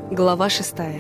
Глава 6.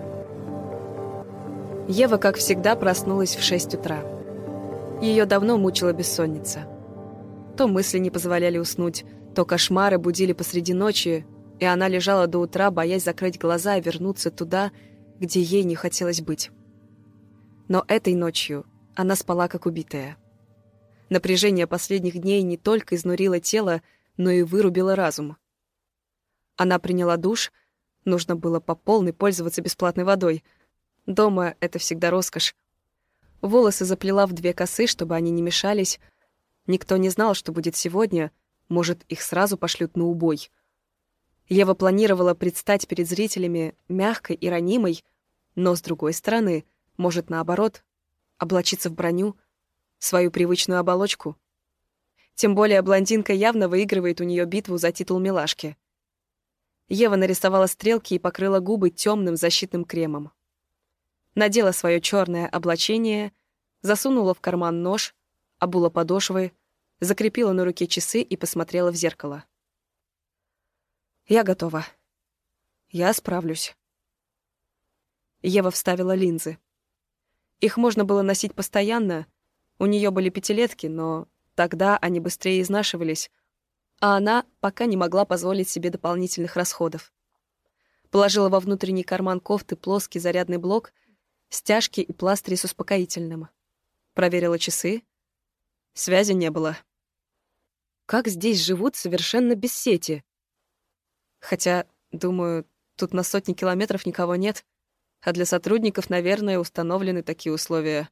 Ева, как всегда, проснулась в 6 утра. Ее давно мучила бессонница. То мысли не позволяли уснуть, то кошмары будили посреди ночи, и она лежала до утра, боясь закрыть глаза и вернуться туда, где ей не хотелось быть. Но этой ночью она спала как убитая. Напряжение последних дней не только изнурило тело, но и вырубило разум. Она приняла душ. Нужно было по полной пользоваться бесплатной водой. Дома это всегда роскошь. Волосы заплела в 2 косы, чтобы они не мешались. Никто не знал, что будет сегодня. Может, их сразу пошлют на убой. Ева планировала предстать перед зрителями мягкой и ранимой, но, с другой стороны, может, наоборот, облачиться в броню, свою привычную оболочку. Тем более блондинка явно выигрывает у нее битву за титул милашки. Ева нарисовала стрелки и покрыла губы темным защитным кремом. Надела свое черное облачение, засунула в карман нож, обула подошвы, закрепила на руке часы и посмотрела в зеркало. «Я готова. Я справлюсь». Ева вставила линзы. Их можно было носить постоянно, у нее были 5-летки, но тогда они быстрее изнашивались, а она пока не могла позволить себе дополнительных расходов. Положила во внутренний карман кофты плоский зарядный блок, стяжки и пластыри с успокоительным. Проверила часы. Связи не было. Как здесь живут совершенно без сети? Хотя, думаю, тут на сотни километров никого нет, а для сотрудников, наверное, установлены такие условия.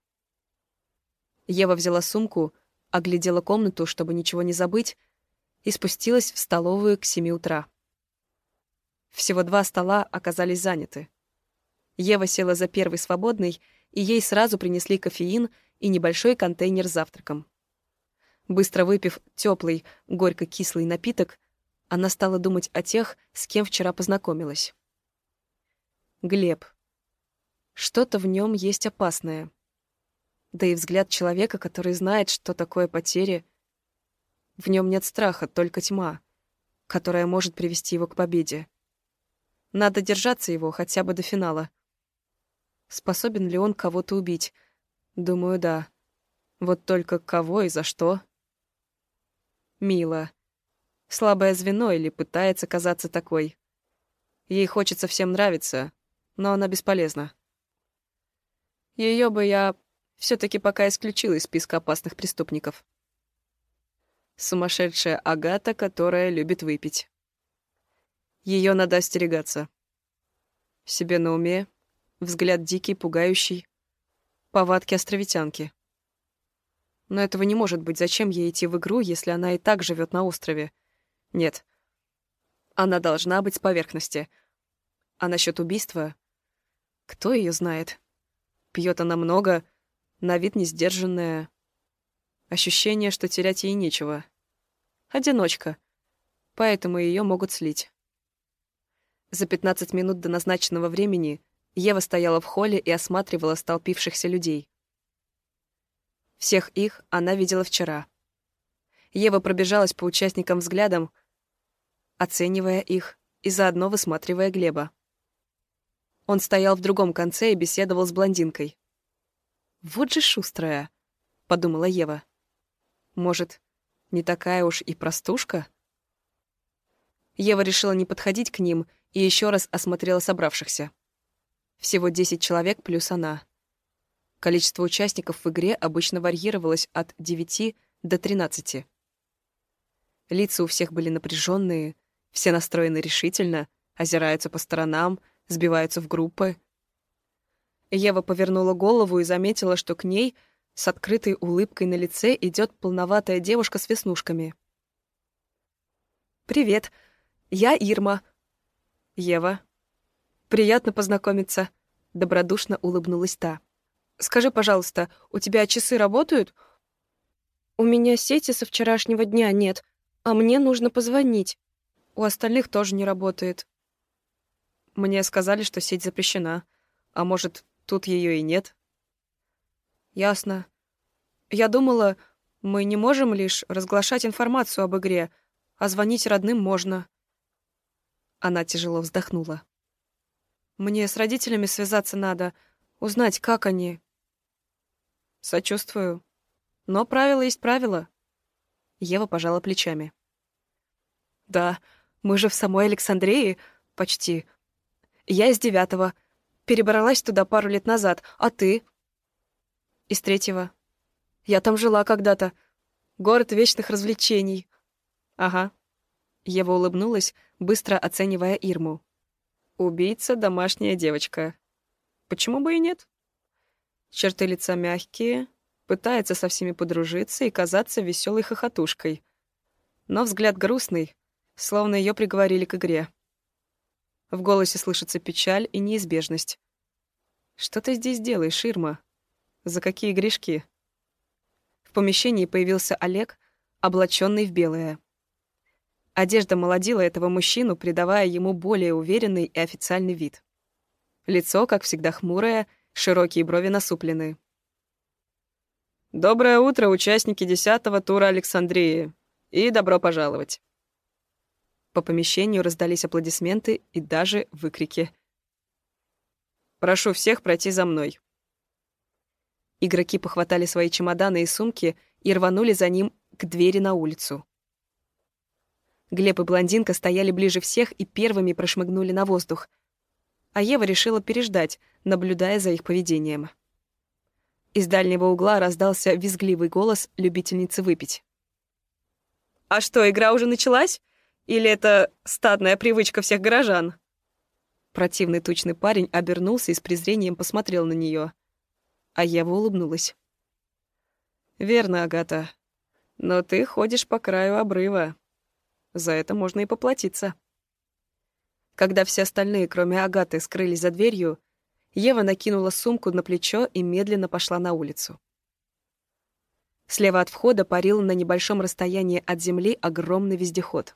Ева взяла сумку, оглядела комнату, чтобы ничего не забыть, и спустилась в столовую к 7 утра. Всего 2 стола оказались заняты. Ева села за первый свободный, и ей сразу принесли кофеин и небольшой контейнер с завтраком. Быстро выпив теплый, горько-кислый напиток, она стала думать о тех, с кем вчера познакомилась. Глеб. Что-то в нем есть опасное. Да и взгляд человека, который знает, что такое потери. В нем нет страха, только тьма, которая может привести его к победе. Надо держаться его хотя бы до финала. Способен ли он кого-то убить? Думаю, да. Вот только кого и за что? Мила. Слабое звено или пытается казаться такой. Ей хочется всем нравиться, но она бесполезна. Ее бы я все-таки пока исключила из списка опасных преступников. Сумасшедшая Агата, которая любит выпить. Ее надо остерегаться. Себе на уме, взгляд дикий, пугающий, повадки островитянки. Но этого не может быть. Зачем ей идти в игру, если она и так живет на острове? Нет. Она должна быть с поверхности. А насчет убийства? Кто ее знает? Пьет она много, на вид несдержанная. Ощущение, что терять ей нечего. Одиночка. Поэтому ее могут слить. За 15 минут до назначенного времени Ева стояла в холле и осматривала столпившихся людей. Всех их она видела вчера. Ева пробежалась по участникам взглядом, оценивая их и заодно высматривая Глеба. Он стоял в другом конце и беседовал с блондинкой. «Вот же шустрая», — подумала Ева. «Может, не такая уж и простушка?» Ева решила не подходить к ним и еще раз осмотрела собравшихся. Всего 10 человек плюс она. Количество участников в игре обычно варьировалось от 9 до 13. Лица у всех были напряженные, все настроены решительно, озираются по сторонам, сбиваются в группы. Ева повернула голову и заметила, что к ней с открытой улыбкой на лице идет полноватая девушка с веснушками. «Привет, я Ирма». «Ева». «Приятно познакомиться», — добродушно улыбнулась та. «Скажи, пожалуйста, у тебя часы работают?» «У меня сети со вчерашнего дня нет, а мне нужно позвонить. У остальных тоже не работает». «Мне сказали, что сеть запрещена. А может, тут ее и нет?» «Ясно. Я думала, мы не можем лишь разглашать информацию об игре, а звонить родным можно». Она тяжело вздохнула. Мне с родителями связаться надо, узнать, как они. Сочувствую. Но правило есть правило. Ева пожала плечами. Да, мы же в самой Александрии почти. Я из 9-го. Перебралась туда пару лет назад. А ты? Из 3-го. Я там жила когда-то. Город вечных развлечений. Ага. Ева улыбнулась, быстро оценивая Ирму. Убийца — домашняя девочка. Почему бы и нет? Черты лица мягкие, пытается со всеми подружиться и казаться веселой хохотушкой. Но взгляд грустный, словно ее приговорили к игре. В голосе слышится печаль и неизбежность. «Что ты здесь делаешь, Ирма? За какие грешки?» В помещении появился Олег, облаченный в белое. Одежда молодила этого мужчину, придавая ему более уверенный и официальный вид. Лицо, как всегда, хмурое, широкие брови насуплены. «Доброе утро, участники 10-го тура Александрии, и добро пожаловать!» По помещению раздались аплодисменты и даже выкрики. «Прошу всех пройти за мной». Игроки похватали свои чемоданы и сумки и рванули за ним к двери на улицу. Глеб и блондинка стояли ближе всех и первыми прошмыгнули на воздух, а Ева решила переждать, наблюдая за их поведением. Из дальнего угла раздался визгливый голос любительницы выпить. «А что, игра уже началась? Или это стадная привычка всех горожан?» Противный тучный парень обернулся и с презрением посмотрел на нее, а Ева улыбнулась. «Верно, Агата, но ты ходишь по краю обрыва. За это можно и поплатиться». Когда все остальные, кроме Агаты, скрылись за дверью, Ева накинула сумку на плечо и медленно пошла на улицу. Слева от входа парил на небольшом расстоянии от земли огромный вездеход.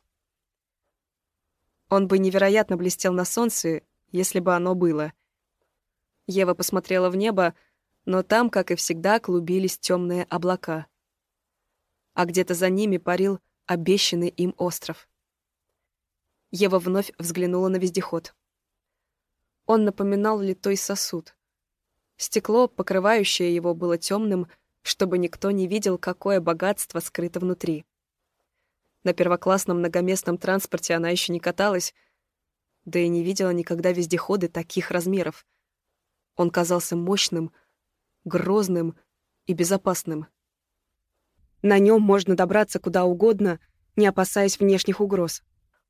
Он бы невероятно блестел на солнце, если бы оно было. Ева посмотрела в небо, но там, как и всегда, клубились темные облака. А где-то за ними парил обещанный им остров. Ева вновь взглянула на вездеход. Он напоминал литой сосуд. Стекло, покрывающее его, было темным, чтобы никто не видел, какое богатство скрыто внутри. На первоклассном многоместном транспорте она еще не каталась, да и не видела никогда вездеходы таких размеров. Он казался мощным, грозным и безопасным. На нем можно добраться куда угодно, не опасаясь внешних угроз.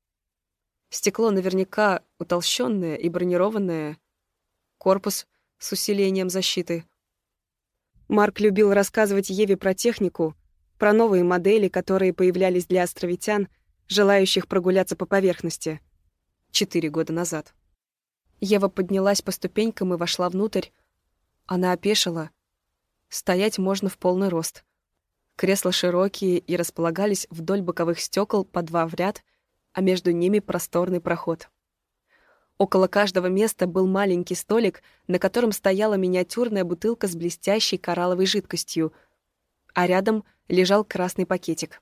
Стекло наверняка утолщенное и бронированное, корпус с усилением защиты. Марк любил рассказывать Еве про технику, про новые модели, которые появлялись для островитян, желающих прогуляться по поверхности 4 года назад. Ева поднялась по ступенькам и вошла внутрь. Она опешила. Стоять можно в полный рост. Кресла широкие и располагались вдоль боковых стекол по 2 в ряд, а между ними просторный проход. Около каждого места был маленький столик, на котором стояла миниатюрная бутылка с блестящей коралловой жидкостью, а рядом лежал красный пакетик.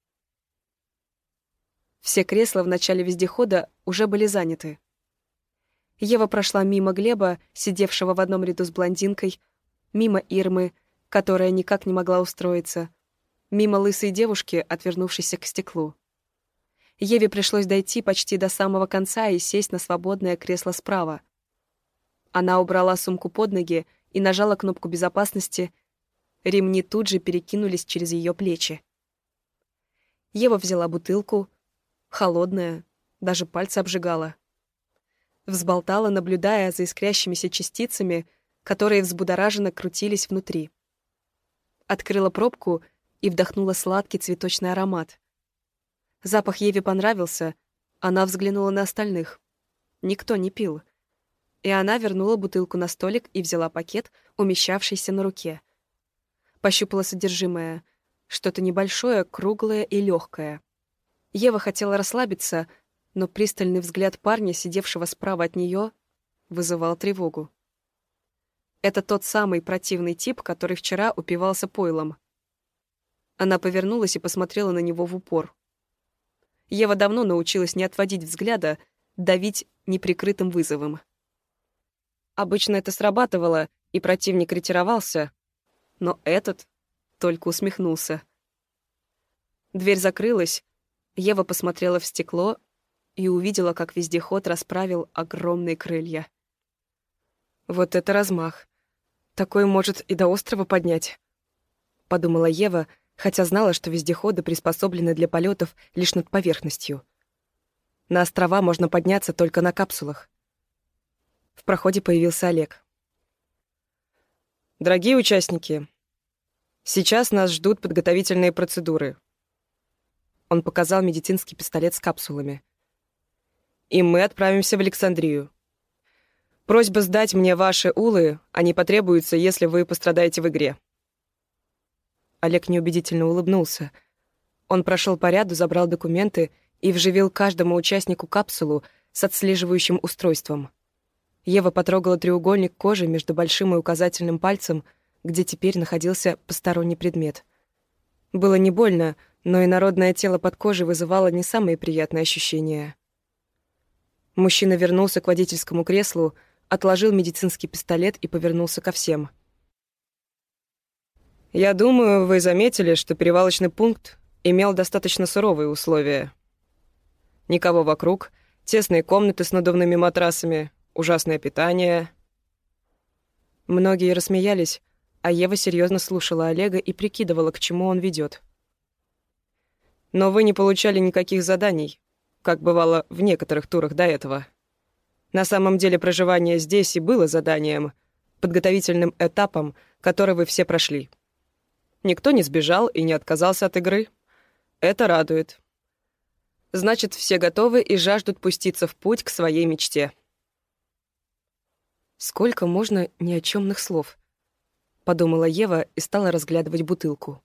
Все кресла в начале вездехода уже были заняты. Ева прошла мимо Глеба, сидевшего в одном ряду с блондинкой, мимо Ирмы, которая никак не могла устроиться, мимо лысой девушки, отвернувшейся к стеклу. Еве пришлось дойти почти до самого конца и сесть на свободное кресло справа. Она убрала сумку под ноги и нажала кнопку безопасности. Ремни тут же перекинулись через ее плечи. Ева взяла бутылку, холодная, даже пальцы обжигала. Взболтала, наблюдая за искрящимися частицами, которые взбудораженно крутились внутри. Открыла пробку и вдохнула сладкий цветочный аромат. Запах Еве понравился, она взглянула на остальных. Никто не пил. И она вернула бутылку на столик и взяла пакет, умещавшийся на руке. Пощупала содержимое. Что-то небольшое, круглое и легкое. Ева хотела расслабиться, но пристальный взгляд парня, сидевшего справа от нее, вызывал тревогу. Это тот самый противный тип, который вчера упивался пойлом. Она повернулась и посмотрела на него в упор. Ева давно научилась не отводить взгляда, давить неприкрытым вызовом. Обычно это срабатывало, и противник ретировался, но этот только усмехнулся. Дверь закрылась, Ева посмотрела в стекло и увидела, как вездеход расправил огромные крылья. «Вот это размах! Такой может и до острова поднять», — подумала Ева, хотя знала, что вездеходы приспособлены для полетов лишь над поверхностью. На острова можно подняться только на капсулах. В проходе появился Олег. «Дорогие участники, сейчас нас ждут подготовительные процедуры». Он показал медицинский пистолет с капсулами. «И мы отправимся в Александрию. Просьба сдать мне ваши улы, они потребуются, если вы пострадаете в игре». Олег неубедительно улыбнулся. Он прошел по ряду, забрал документы и вживил каждому участнику капсулу с отслеживающим устройством. Ева потрогала треугольник кожи между большим и указательным пальцем, где теперь находился посторонний предмет. Было не больно, но инородное тело под кожей вызывало не самые приятные ощущения. Мужчина вернулся к водительскому креслу, отложил медицинский пистолет и повернулся ко всем. «Я думаю, вы заметили, что перевалочный пункт имел достаточно суровые условия. Никого вокруг, тесные комнаты с надувными матрасами, ужасное питание». Многие рассмеялись, а Ева серьезно слушала Олега и прикидывала, к чему он ведет. «Но вы не получали никаких заданий, как бывало в некоторых турах до этого. На самом деле проживание здесь и было заданием, подготовительным этапом, который вы все прошли. Никто не сбежал и не отказался от игры. Это радует. Значит, все готовы и жаждут пуститься в путь к своей мечте». «Сколько можно ни о чёмных слов?» — подумала Ева и стала разглядывать бутылку.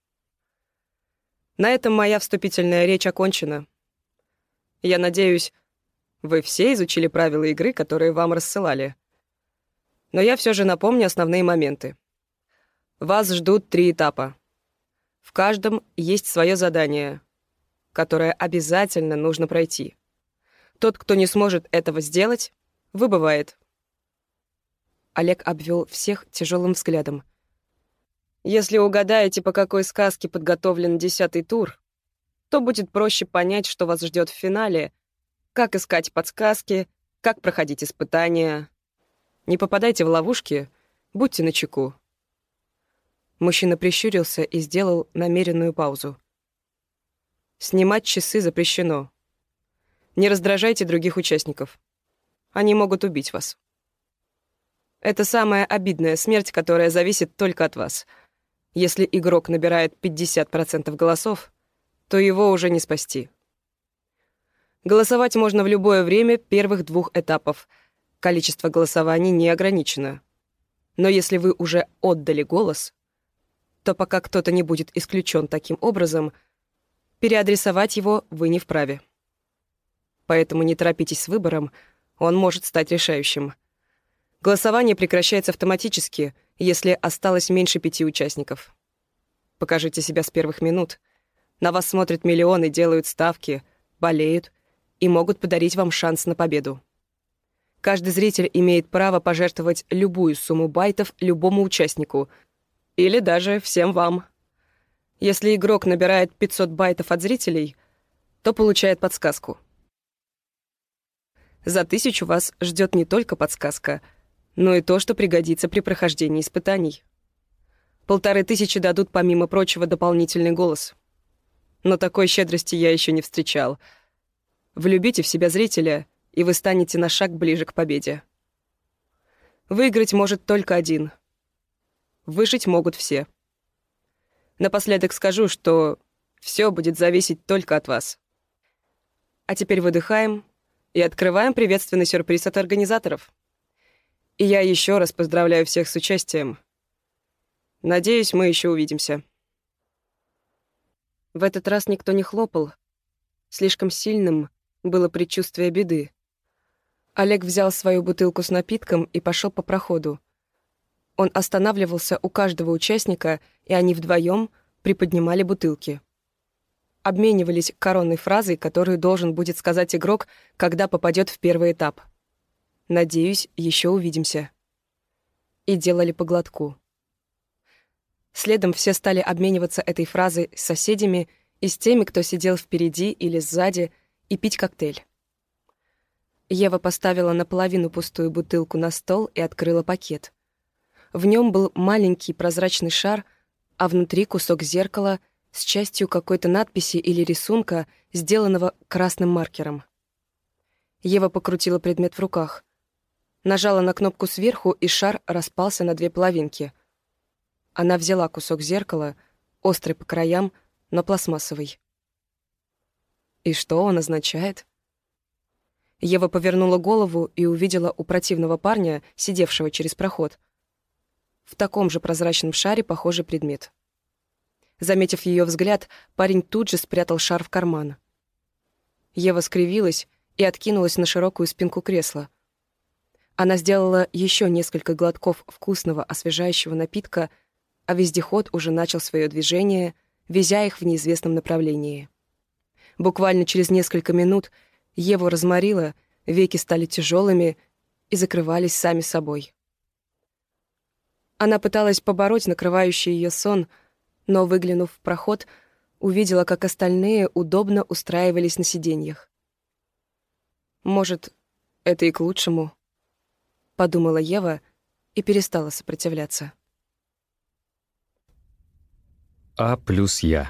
«На этом моя вступительная речь окончена. Я надеюсь, вы все изучили правила игры, которые вам рассылали. Но я все же напомню основные моменты. Вас ждут 3 этапа. В каждом есть свое задание, которое обязательно нужно пройти. Тот, кто не сможет этого сделать, выбывает». Олег обвел всех тяжелым взглядом. «Если угадаете, по какой сказке подготовлен 10-й тур, то будет проще понять, что вас ждет в финале, как искать подсказки, как проходить испытания. Не попадайте в ловушки, будьте начеку». Мужчина прищурился и сделал намеренную паузу. «Снимать часы запрещено. Не раздражайте других участников. Они могут убить вас. Это самая обидная смерть, которая зависит только от вас. Если игрок набирает 50% голосов, то его уже не спасти. Голосовать можно в любое время первых 2 этапов. Количество голосований не ограничено. Но если вы уже отдали голос, то пока кто-то не будет исключен таким образом, переадресовать его вы не вправе. Поэтому не торопитесь с выбором, он может стать решающим. Голосование прекращается автоматически, если осталось меньше 5 участников. Покажите себя с первых минут. На вас смотрят миллионы, делают ставки, болеют и могут подарить вам шанс на победу. Каждый зритель имеет право пожертвовать любую сумму байтов любому участнику или даже всем вам. Если игрок набирает 500 байтов от зрителей, то получает подсказку. За 1000 вас ждет не только подсказка, но и то, что пригодится при прохождении испытаний. 1500 дадут, помимо прочего, дополнительный голос. Но такой щедрости я еще не встречал. Влюбите в себя зрителя, и вы станете на шаг ближе к победе. Выиграть может только один. Выжить могут все. Напоследок скажу, что все будет зависеть только от вас. А теперь выдыхаем и открываем приветственный сюрприз от организаторов. И я еще раз поздравляю всех с участием. Надеюсь, мы еще увидимся». В этот раз никто не хлопал. Слишком сильным было предчувствие беды. Олег взял свою бутылку с напитком и пошел по проходу. Он останавливался у каждого участника, и они вдвоем приподнимали бутылки. Обменивались коронной фразой, которую должен будет сказать игрок, когда попадет в первый этап. Надеюсь, еще увидимся». И делали по глотку. Следом все стали обмениваться этой фразой с соседями и с теми, кто сидел впереди или сзади, и пить коктейль. Ева поставила наполовину пустую бутылку на стол и открыла пакет. В нем был маленький прозрачный шар, а внутри кусок зеркала с частью какой-то надписи или рисунка, сделанного красным маркером. Ева покрутила предмет в руках. Нажала на кнопку сверху, и шар распался на две половинки. Она взяла кусок зеркала, острый по краям, но пластмассовый. И что он означает? Ева повернула голову и увидела у противного парня, сидевшего через проход, в таком же прозрачном шаре похожий предмет. Заметив ее взгляд, парень тут же спрятал шар в карман. Ева скривилась и откинулась на широкую спинку кресла. Она сделала еще несколько глотков вкусного освежающего напитка, а вездеход уже начал свое движение, везя их в неизвестном направлении. Буквально через несколько минут Еву разморило, веки стали тяжелыми и закрывались сами собой. Она пыталась побороть накрывающий ее сон, но, выглянув в проход, увидела, как остальные удобно устраивались на сиденьях. «Может, это и к лучшему», — подумала Ева и перестала сопротивляться. А плюс я.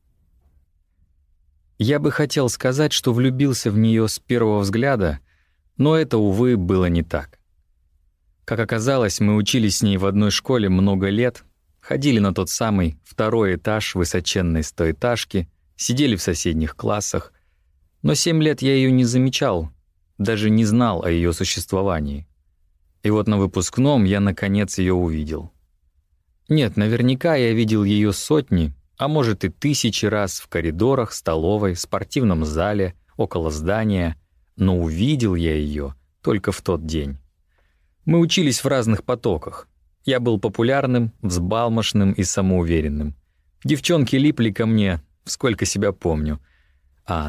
Я бы хотел сказать, что влюбился в нее с первого взгляда, но это, увы, было не так. Как оказалось, мы учились с ней в одной школе много лет, ходили на тот самый второй этаж высоченной стоэтажки, сидели в соседних классах, но 7 лет я ее не замечал, даже не знал о ее существовании. И вот на выпускном я наконец ее увидел. Нет, наверняка я видел ее сотни, а может и тысячи раз в коридорах, столовой, спортивном зале, около здания, но увидел я ее только в тот день. Мы учились в разных потоках. Я был популярным, взбалмошным и самоуверенным. Девчонки липли ко мне, сколько себя помню. А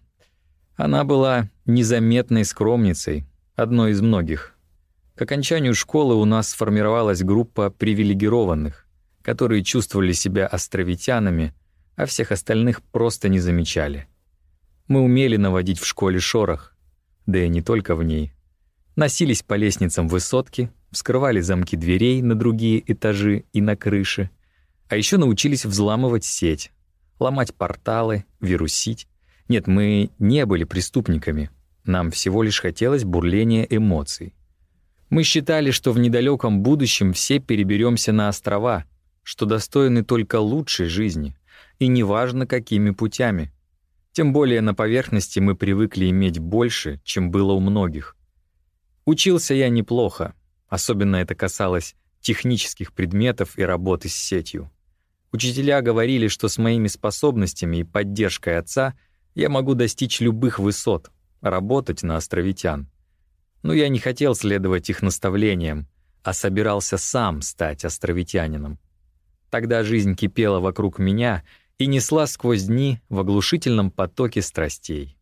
она была незаметной скромницей, одной из многих. К окончанию школы у нас сформировалась группа привилегированных, которые чувствовали себя островитянами, а всех остальных просто не замечали. Мы умели наводить в школе шорох, да и не только в ней. Носились по лестницам высотки, вскрывали замки дверей на другие этажи и на крыше, а еще научились взламывать сеть, ломать порталы, вирусить. Нет, мы не были преступниками, нам всего лишь хотелось бурления эмоций. Мы считали, что в недалеком будущем все переберемся на острова, что достойны только лучшей жизни, и неважно, какими путями. Тем более на поверхности мы привыкли иметь больше, чем было у многих. Учился я неплохо, особенно это касалось технических предметов и работы с сетью. Учителя говорили, что с моими способностями и поддержкой отца я могу достичь любых высот, работать на островитян. Но я не хотел следовать их наставлениям, а собирался сам стать островитянином. Тогда жизнь кипела вокруг меня и несла сквозь дни в оглушительном потоке страстей.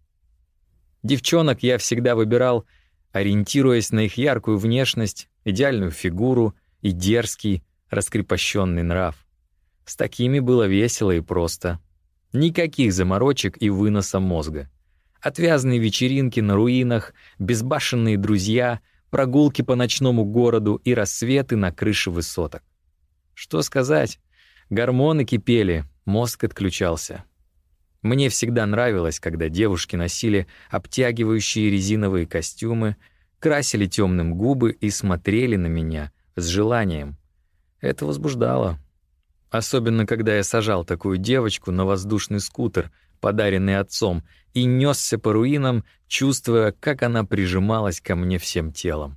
Девчонок я всегда выбирал, ориентируясь на их яркую внешность, идеальную фигуру и дерзкий, раскрепощенный нрав. С такими было весело и просто. Никаких заморочек и выноса мозга. Отвязные вечеринки на руинах, безбашенные друзья, прогулки по ночному городу и рассветы на крыше высоток. Что сказать? Гормоны кипели, мозг отключался. Мне всегда нравилось, когда девушки носили обтягивающие резиновые костюмы, красили темным губы и смотрели на меня с желанием. Это возбуждало. Особенно, когда я сажал такую девочку на воздушный скутер, подаренный отцом, и несся по руинам, чувствуя, как она прижималась ко мне всем телом.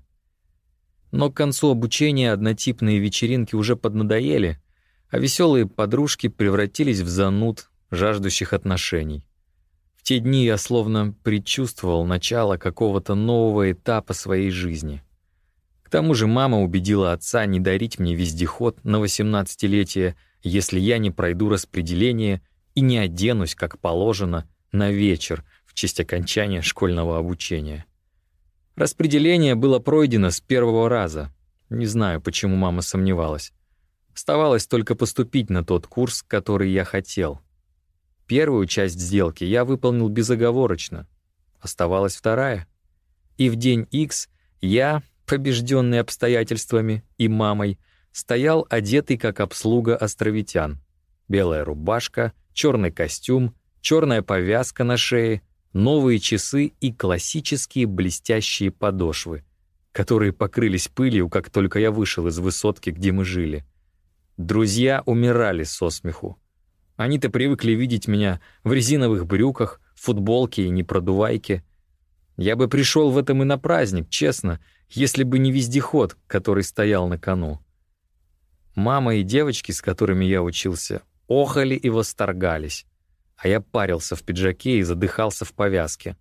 Но к концу обучения однотипные вечеринки уже поднадоели, а веселые подружки превратились в зануд, жаждущих отношений. В те дни я словно предчувствовал начало какого-то нового этапа своей жизни. К тому же мама убедила отца не дарить мне вездеход на 18-летие, если я не пройду распределение и не оденусь, как положено, на вечер в честь окончания школьного обучения. Распределение было пройдено с первого раза. Не знаю, почему мама сомневалась. Оставалось только поступить на тот курс, который я хотел. Первую часть сделки я выполнил безоговорочно. Оставалась вторая. И в день X я, побежденный обстоятельствами и мамой, стоял одетый как обслуга островитян. Белая рубашка, черный костюм, черная повязка на шее, новые часы и классические блестящие подошвы, которые покрылись пылью, как только я вышел из высотки, где мы жили. Друзья умирали со смеху. Они-то привыкли видеть меня в резиновых брюках, футболке и непродувайке. Я бы пришел в этом и на праздник, честно, если бы не вездеход, который стоял на кону. Мама и девочки, с которыми я учился, охали и восторгались, а я парился в пиджаке и задыхался в повязке.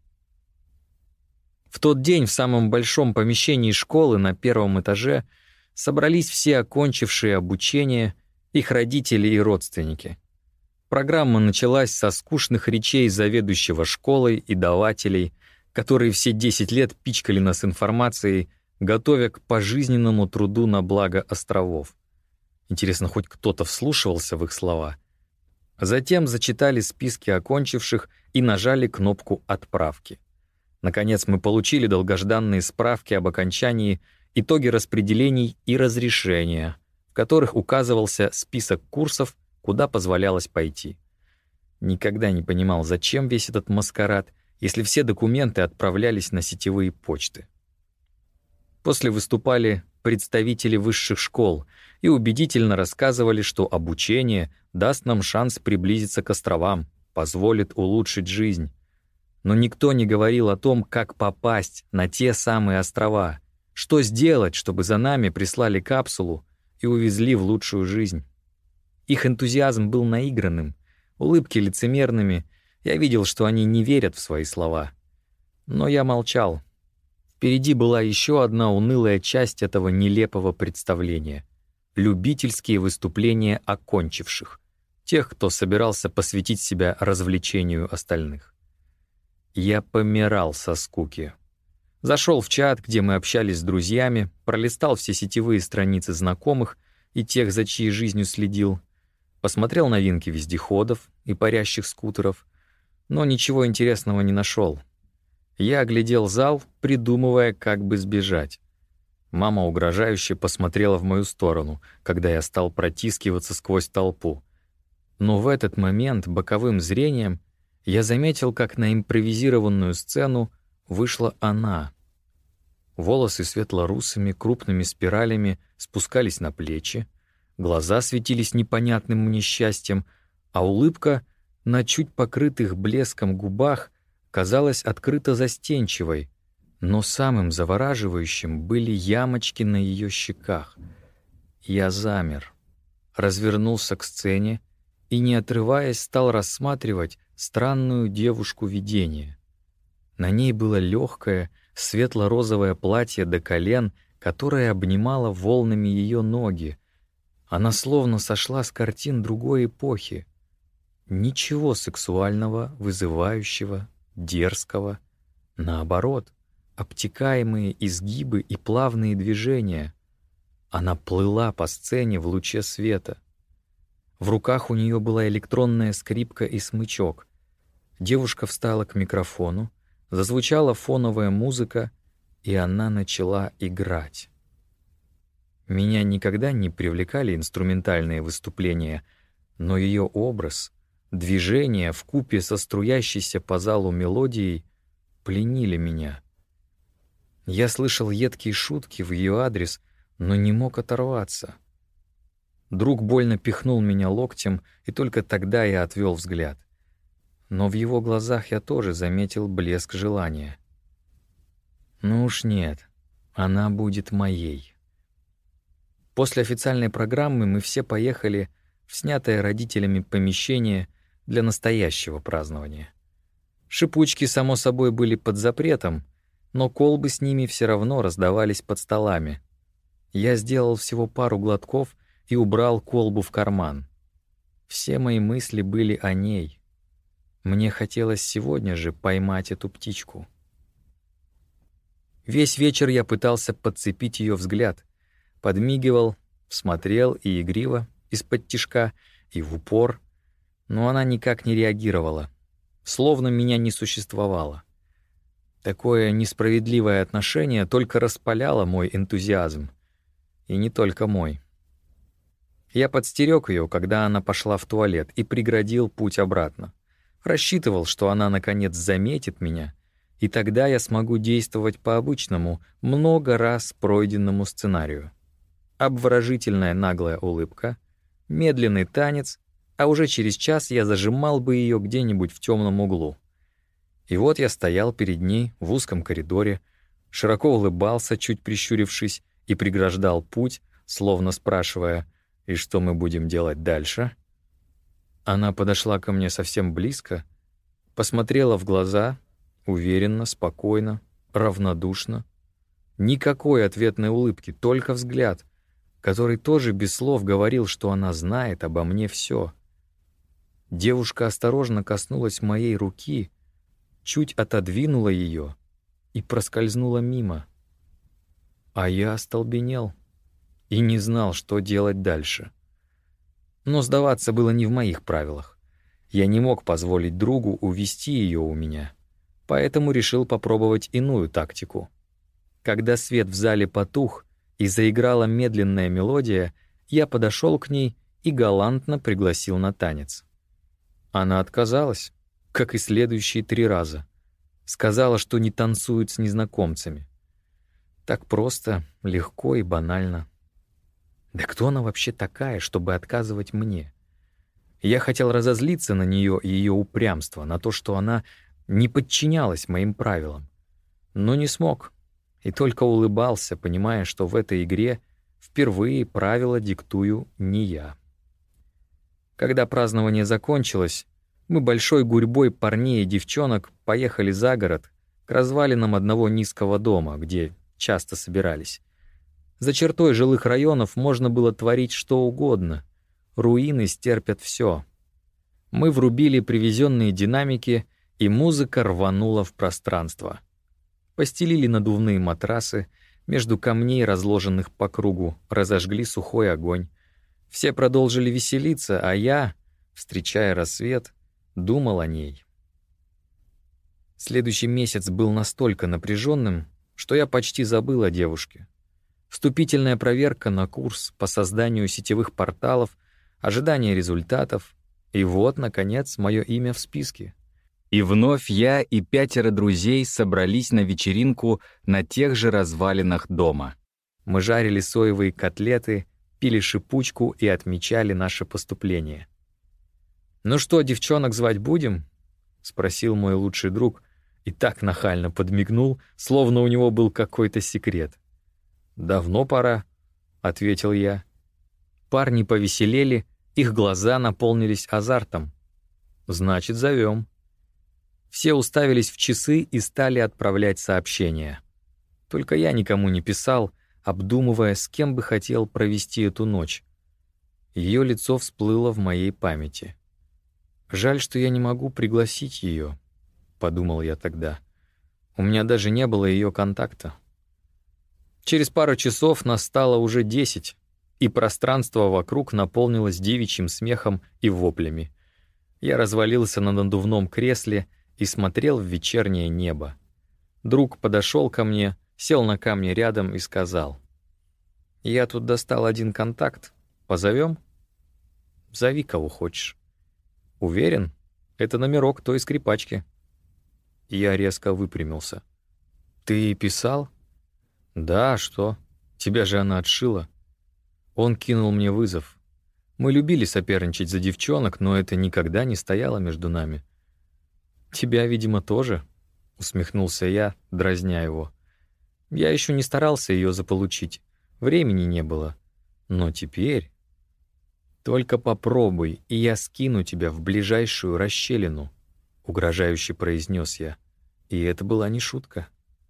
В тот день в самом большом помещении школы на первом этаже собрались все окончившие обучение, их родители и родственники. Программа началась со скучных речей заведующего школой и давателей, которые все 10 лет пичкали нас информацией, готовя к пожизненному труду на благо островов. Интересно, хоть кто-то вслушивался в их слова? Затем зачитали списки окончивших и нажали кнопку «Отправки». Наконец мы получили долгожданные справки об окончании, итоги распределений и разрешения, в которых указывался список курсов, куда позволялось пойти. Никогда не понимал, зачем весь этот маскарад, если все документы отправлялись на сетевые почты. После выступали представители высших школ и убедительно рассказывали, что обучение даст нам шанс приблизиться к островам, позволит улучшить жизнь. Но никто не говорил о том, как попасть на те самые острова, что сделать, чтобы за нами прислали капсулу и увезли в лучшую жизнь. Их энтузиазм был наигранным, улыбки лицемерными. Я видел, что они не верят в свои слова. Но я молчал. Впереди была еще одна унылая часть этого нелепого представления — любительские выступления окончивших, тех, кто собирался посвятить себя развлечению остальных. Я помирал со скуки. Зашел в чат, где мы общались с друзьями, пролистал все сетевые страницы знакомых и тех, за чьей жизнью следил, посмотрел новинки вездеходов и парящих скутеров, но ничего интересного не нашел. Я оглядел зал, придумывая, как бы сбежать. Мама угрожающе посмотрела в мою сторону, когда я стал протискиваться сквозь толпу. Но в этот момент боковым зрением я заметил, как на импровизированную сцену вышла она. Волосы светло-русыми крупными спиралями спускались на плечи, глаза светились непонятным мне счастьем, а улыбка на чуть покрытых блеском губах казалась открыто застенчивой, но самым завораживающим были ямочки на ее щеках. Я замер, развернулся к сцене и, не отрываясь, стал рассматривать странную девушку-видение. На ней было легкое, светло-розовое платье до колен, которое обнимало волнами ее ноги. Она словно сошла с картин другой эпохи. Ничего сексуального, вызывающего, дерзкого. Наоборот, обтекаемые изгибы и плавные движения. Она плыла по сцене в луче света. В руках у нее была электронная скрипка и смычок. Девушка встала к микрофону, зазвучала фоновая музыка, и она начала играть. Меня никогда не привлекали инструментальные выступления, но ее образ, движения вкупе со струящейся по залу мелодией пленили меня. Я слышал едкие шутки в ее адрес, но не мог оторваться. Друг больно пихнул меня локтем, и только тогда я отвел взгляд. Но в его глазах я тоже заметил блеск желания. Ну уж нет, она будет моей. После официальной программы мы все поехали в снятое родителями помещение для настоящего празднования. Шипучки, само собой, были под запретом, но колбы с ними все равно раздавались под столами. Я сделал всего пару глотков и убрал колбу в карман. Все мои мысли были о ней. Мне хотелось сегодня же поймать эту птичку. Весь вечер я пытался подцепить ее взгляд, подмигивал, смотрел и игриво, из-под тишка, и в упор, но она никак не реагировала, словно меня не существовало. Такое несправедливое отношение только распаляло мой энтузиазм. И не только мой. Я подстерег ее, когда она пошла в туалет, и преградил путь обратно. Рассчитывал, что она наконец заметит меня, и тогда я смогу действовать по обычному, много раз пройденному сценарию. Обворожительная наглая улыбка, медленный танец, а уже через час я зажимал бы ее где-нибудь в темном углу. И вот я стоял перед ней в узком коридоре, широко улыбался, чуть прищурившись, и преграждал путь, словно спрашивая: «И что мы будем делать дальше?» Она подошла ко мне совсем близко, посмотрела в глаза, уверенно, спокойно, равнодушно. Никакой ответной улыбки, только взгляд, который тоже без слов говорил, что она знает обо мне все. Девушка осторожно коснулась моей руки, чуть отодвинула ее и проскользнула мимо. А я остолбенел и не знал, что делать дальше. Но сдаваться было не в моих правилах. Я не мог позволить другу увести ее у меня, поэтому решил попробовать иную тактику. Когда свет в зале потух и заиграла медленная мелодия, я подошел к ней и галантно пригласил на танец. Она отказалась, как и следующие 3 раза. Сказала, что не танцует с незнакомцами. Так просто, легко и банально. Да кто она вообще такая, чтобы отказывать мне? Я хотел разозлиться на нее и ее упрямство, на то, что она не подчинялась моим правилам. Но не смог, и только улыбался, понимая, что в этой игре впервые правила диктую не я. Когда празднование закончилось, мы большой гурьбой парней и девчонок поехали за город к развалинам одного низкого дома, где часто собирались. За чертой жилых районов можно было творить что угодно. Руины стерпят все. Мы врубили привезенные динамики, и музыка рванула в пространство. Постелили надувные матрасы, между камней, разложенных по кругу, разожгли сухой огонь. Все продолжили веселиться, а я, встречая рассвет, думал о ней. Следующий месяц был настолько напряженным, что я почти забыл о девушке. Вступительная проверка на курс по созданию сетевых порталов, ожидание результатов, и вот, наконец, мое имя в списке. И вновь я и 5 друзей собрались на вечеринку на тех же развалинах дома. Мы жарили соевые котлеты, пили шипучку и отмечали наше поступление. «Ну что, девчонок звать будем?» — спросил мой лучший друг и так нахально подмигнул, словно у него был какой-то секрет. «Давно пора», — ответил я. Парни повеселели, их глаза наполнились азартом. «Значит, зовем». Все уставились в часы и стали отправлять сообщения. Только я никому не писал, обдумывая, с кем бы хотел провести эту ночь. Ее лицо всплыло в моей памяти. «Жаль, что я не могу пригласить ее», — подумал я тогда. У меня даже не было ее контакта. Через пару часов нас стало уже 10, и пространство вокруг наполнилось девичьим смехом и воплями. Я развалился на надувном кресле и смотрел в вечернее небо. Друг подошел ко мне, сел на камни рядом и сказал: «Я тут достал один контакт. Позовем?» «Зови, кого хочешь». «Уверен? Это номерок той скрипачки». Я резко выпрямился. «Ты писал?» «Да, что? Тебя же она отшила». Он кинул мне вызов. Мы любили соперничать за девчонок, но это никогда не стояло между нами. «Тебя, видимо, тоже?» — усмехнулся я, дразня его. Я еще не старался ее заполучить. Времени не было. Но теперь... «Только попробуй, и я скину тебя в ближайшую расщелину», — угрожающе произнес я. И это была не шутка.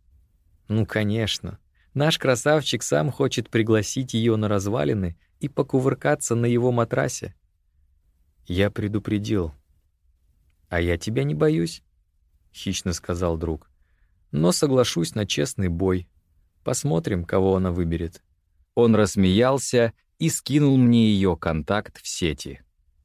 Ну, конечно. Наш красавчик сам хочет пригласить ее на развалины и покувыркаться на его матрасе. Я предупредил. «А я тебя не боюсь», — хищно сказал друг. но соглашусь на честный бой. Посмотрим, кого она выберет». Он рассмеялся и скинул мне ее контакт в сети.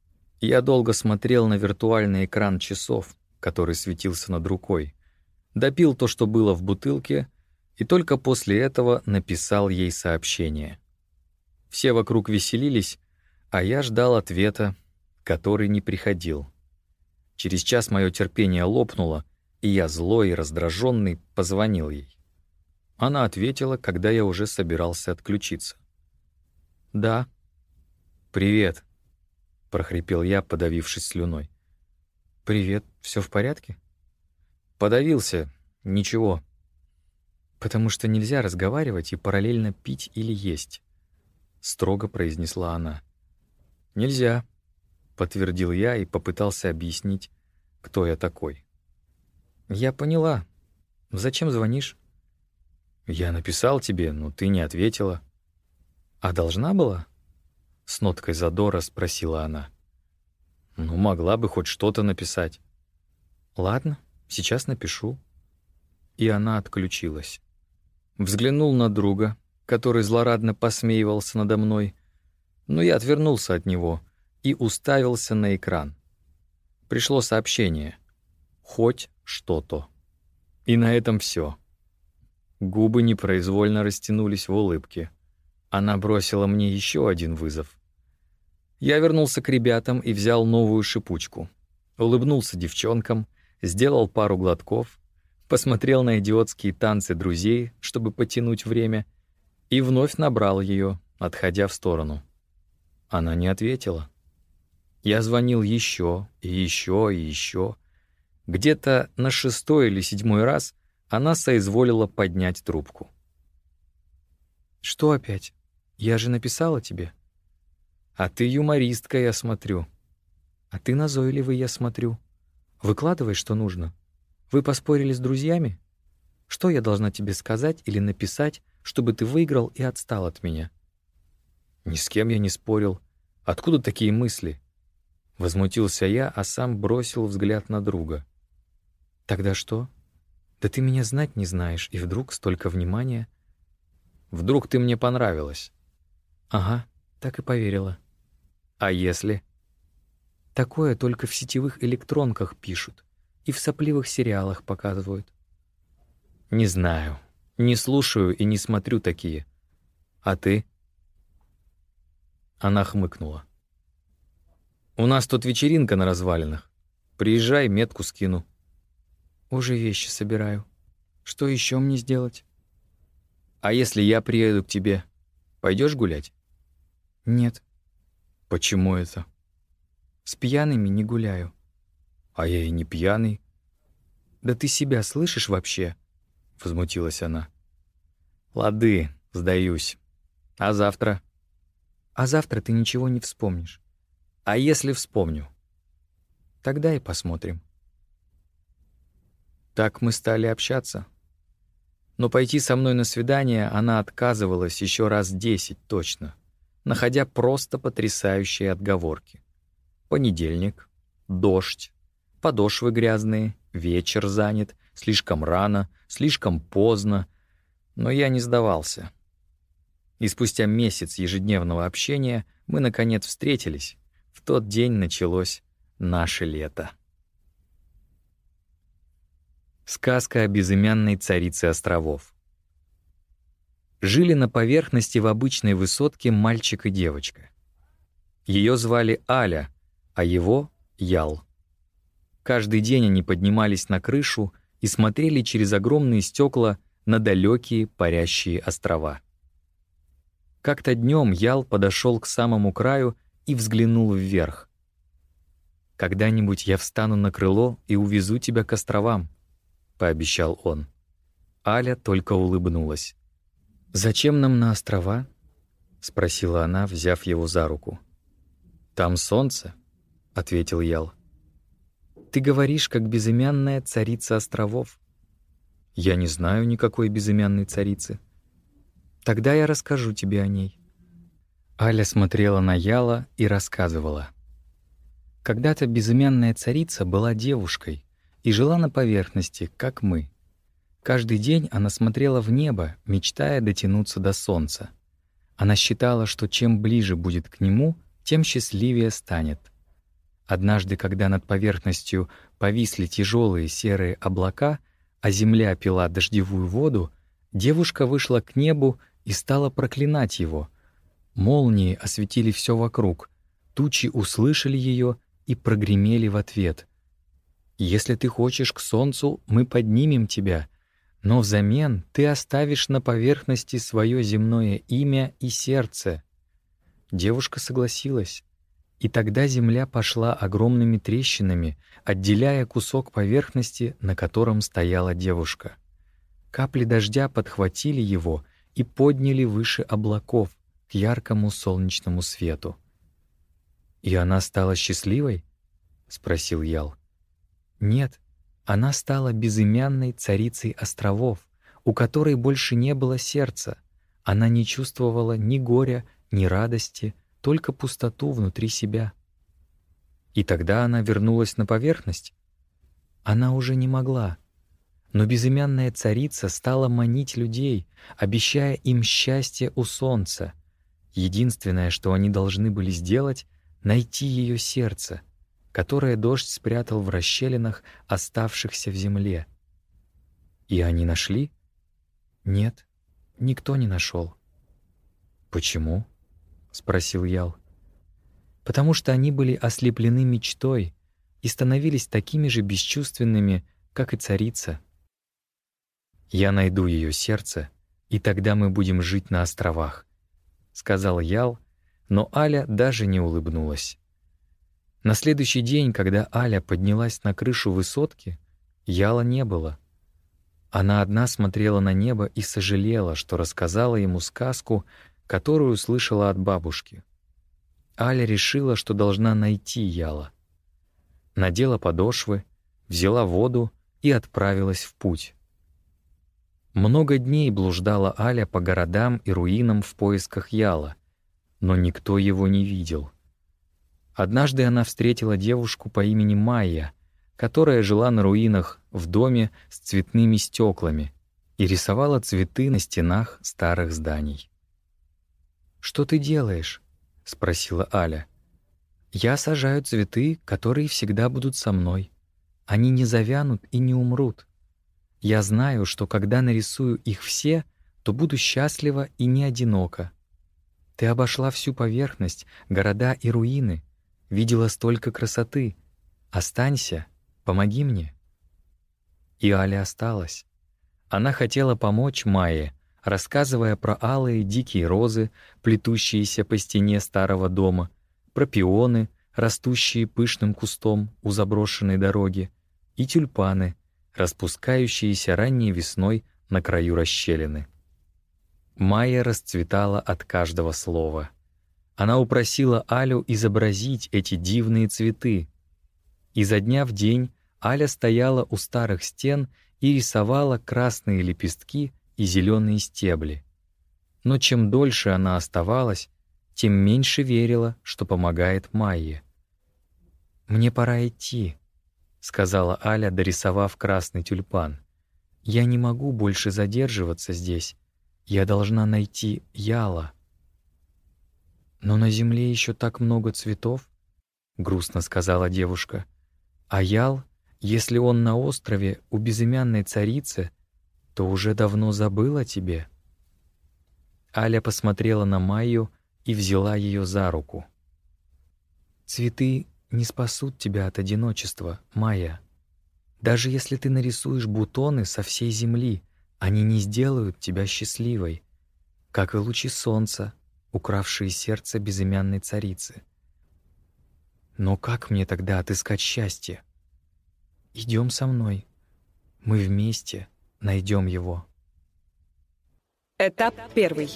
Я долго смотрел на виртуальный экран часов, который светился над рукой, допил то, что было в бутылке, и только после этого написал ей сообщение. Все вокруг веселились, а я ждал ответа, который не приходил. Через час мое терпение лопнуло, и я, злой и раздраженный, позвонил ей. Она ответила, когда я уже собирался отключиться. «Да». «Привет», — прохрипел я, подавившись слюной. «Привет, все в порядке?» «Подавился, ничего». «Потому что нельзя разговаривать и параллельно пить или есть», — строго произнесла она. «Нельзя», — подтвердил я и попытался объяснить, кто я такой. «Я поняла. Зачем звонишь?» «Я написал тебе, но ты не ответила». «А должна была?» — с ноткой задора спросила она. «Ну, могла бы хоть что-то написать». «Ладно, сейчас напишу». И она отключилась. Взглянул на друга, который злорадно посмеивался надо мной, но я отвернулся от него и уставился на экран. Пришло сообщение. Хоть что-то. И на этом все. Губы непроизвольно растянулись в улыбке. Она бросила мне еще один вызов. Я вернулся к ребятам и взял новую шипучку. Улыбнулся девчонкам, сделал пару глотков, посмотрел на идиотские танцы друзей, чтобы потянуть время, и вновь набрал ее, отходя в сторону. Она не ответила. Я звонил еще и еще и еще. Где-то на 6-й или 7-й раз она соизволила поднять трубку. «Что опять? Я же написала тебе». «А ты юмористка, я смотрю». «А ты назойливый, я смотрю. Выкладывай, что нужно. Вы поспорили с друзьями? Что я должна тебе сказать или написать, чтобы ты выиграл и отстал от меня?» «Ни с кем я не спорил. Откуда такие мысли?» Возмутился я, а сам бросил взгляд на друга. «Тогда что? Да ты меня знать не знаешь, и вдруг столько внимания». «Вдруг ты мне понравилась?» «Ага, так и поверила». «А если?» «Такое только в сетевых электронках пишут и в сопливых сериалах показывают». «Не знаю, не слушаю и не смотрю такие. А ты?» Она хмыкнула. «У нас тут вечеринка на развалинах. Приезжай, метку скину». «Уже вещи собираю. Что еще мне сделать?» «А если я приеду к тебе, пойдешь гулять?» «Нет». «Почему это?» «С пьяными не гуляю». «А я и не пьяный». «Да ты себя слышишь вообще?» — возмутилась она. «Лады, сдаюсь. А завтра?» «А завтра ты ничего не вспомнишь». «А если вспомню?» «Тогда и посмотрим». Так мы стали общаться. Но пойти со мной на свидание она отказывалась еще раз 10 точно, находя просто потрясающие отговорки. Понедельник, дождь, подошвы грязные, вечер занят, слишком рано, слишком поздно. Но я не сдавался. И спустя месяц ежедневного общения мы, наконец, встретились. В тот день началось наше лето. Сказка о безымянной царице островов. Жили на поверхности в обычной высотке мальчик и девочка. Ее звали Аля, а его — Ял. Каждый день они поднимались на крышу и смотрели через огромные стекла на далекие парящие острова. Как-то днем Ял подошел к самому краю и взглянул вверх. «Когда-нибудь я встану на крыло и увезу тебя к островам», — пообещал он. Аля только улыбнулась. «Зачем нам на острова?» — спросила она, взяв его за руку. «Там солнце», — ответил Ял. «Ты говоришь, как безымянная царица островов». «Я не знаю никакой безымянной царицы». «Тогда я расскажу тебе о ней». Аля смотрела на Яла и рассказывала. Когда-то безымянная царица была девушкой и жила на поверхности, как мы. Каждый день она смотрела в небо, мечтая дотянуться до солнца. Она считала, что чем ближе будет к нему, тем счастливее станет. Однажды, когда над поверхностью повисли тяжелые серые облака, а земля пила дождевую воду, девушка вышла к небу и стала проклинать его. Молнии осветили все вокруг, тучи услышали ее и прогремели в ответ. «Если ты хочешь к солнцу, мы поднимем тебя, но взамен ты оставишь на поверхности свое земное имя и сердце». Девушка согласилась, и тогда земля пошла огромными трещинами, отделяя кусок поверхности, на котором стояла девушка. Капли дождя подхватили его и подняли выше облаков к яркому солнечному свету. «И она стала счастливой?» — спросил Ял. «Нет, она стала безымянной царицей островов, у которой больше не было сердца. Она не чувствовала ни горя, ни радости, только пустоту внутри себя». И тогда она вернулась на поверхность? Она уже не могла. Но безымянная царица стала манить людей, обещая им счастье у солнца. Единственное, что они должны были сделать — найти ее сердце, которое дождь спрятал в расщелинах, оставшихся в земле. И они нашли? Нет, никто не нашел. «Почему?» — спросил Ял. «Потому что они были ослеплены мечтой и становились такими же бесчувственными, как и царица. Я найду ее сердце, и тогда мы будем жить на островах», — сказал Ял, но Аля даже не улыбнулась. На следующий день, когда Аля поднялась на крышу высотки, Яла не было. Она одна смотрела на небо и сожалела, что рассказала ему сказку, которую слышала от бабушки. Аля решила, что должна найти Яла. Надела подошвы, взяла воду и отправилась в путь. Много дней блуждала Аля по городам и руинам в поисках Яла, но никто его не видел. Однажды она встретила девушку по имени Майя, которая жила на руинах в доме с цветными стеклами и рисовала цветы на стенах старых зданий. «Что ты делаешь?» — спросила Аля. «Я сажаю цветы, которые всегда будут со мной. Они не завянут и не умрут. Я знаю, что когда нарисую их все, то буду счастлива и не одинока. Ты обошла всю поверхность, города и руины, видела столько красоты. Останься, помоги мне». И Аля осталась. Она хотела помочь Майе, рассказывая про алые дикие розы, плетущиеся по стене старого дома, про пионы, растущие пышным кустом у заброшенной дороги, и тюльпаны, распускающиеся ранней весной на краю расщелины. Майя расцветала от каждого слова. Она упросила Алю изобразить эти дивные цветы. Изо дня в день Аля стояла у старых стен и рисовала красные лепестки и зеленые стебли. Но чем дольше она оставалась, тем меньше верила, что помогает Майе. «Мне пора идти», — сказала Аля, дорисовав красный тюльпан. «Я не могу больше задерживаться здесь. Я должна найти Яла». «Но на земле еще так много цветов», — грустно сказала девушка. «А Ял, если он на острове у безымянной царицы, то уже давно забыл о тебе». Аля посмотрела на Майю и взяла ее за руку. «Цветы не спасут тебя от одиночества, Майя. Даже если ты нарисуешь бутоны со всей земли, они не сделают тебя счастливой, как и лучи солнца, укравшие сердце безымянной царицы. Но как мне тогда отыскать счастье? Идем со мной. Мы вместе найдем его». Этап 1.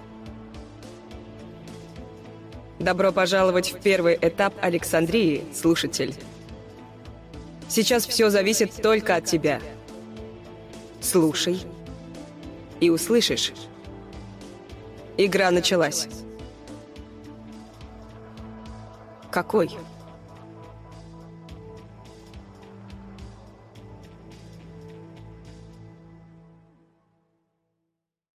Добро пожаловать в первый этап Александрии, слушатель. Сейчас все зависит только от тебя. Слушай и услышишь. Игра началась. Какой?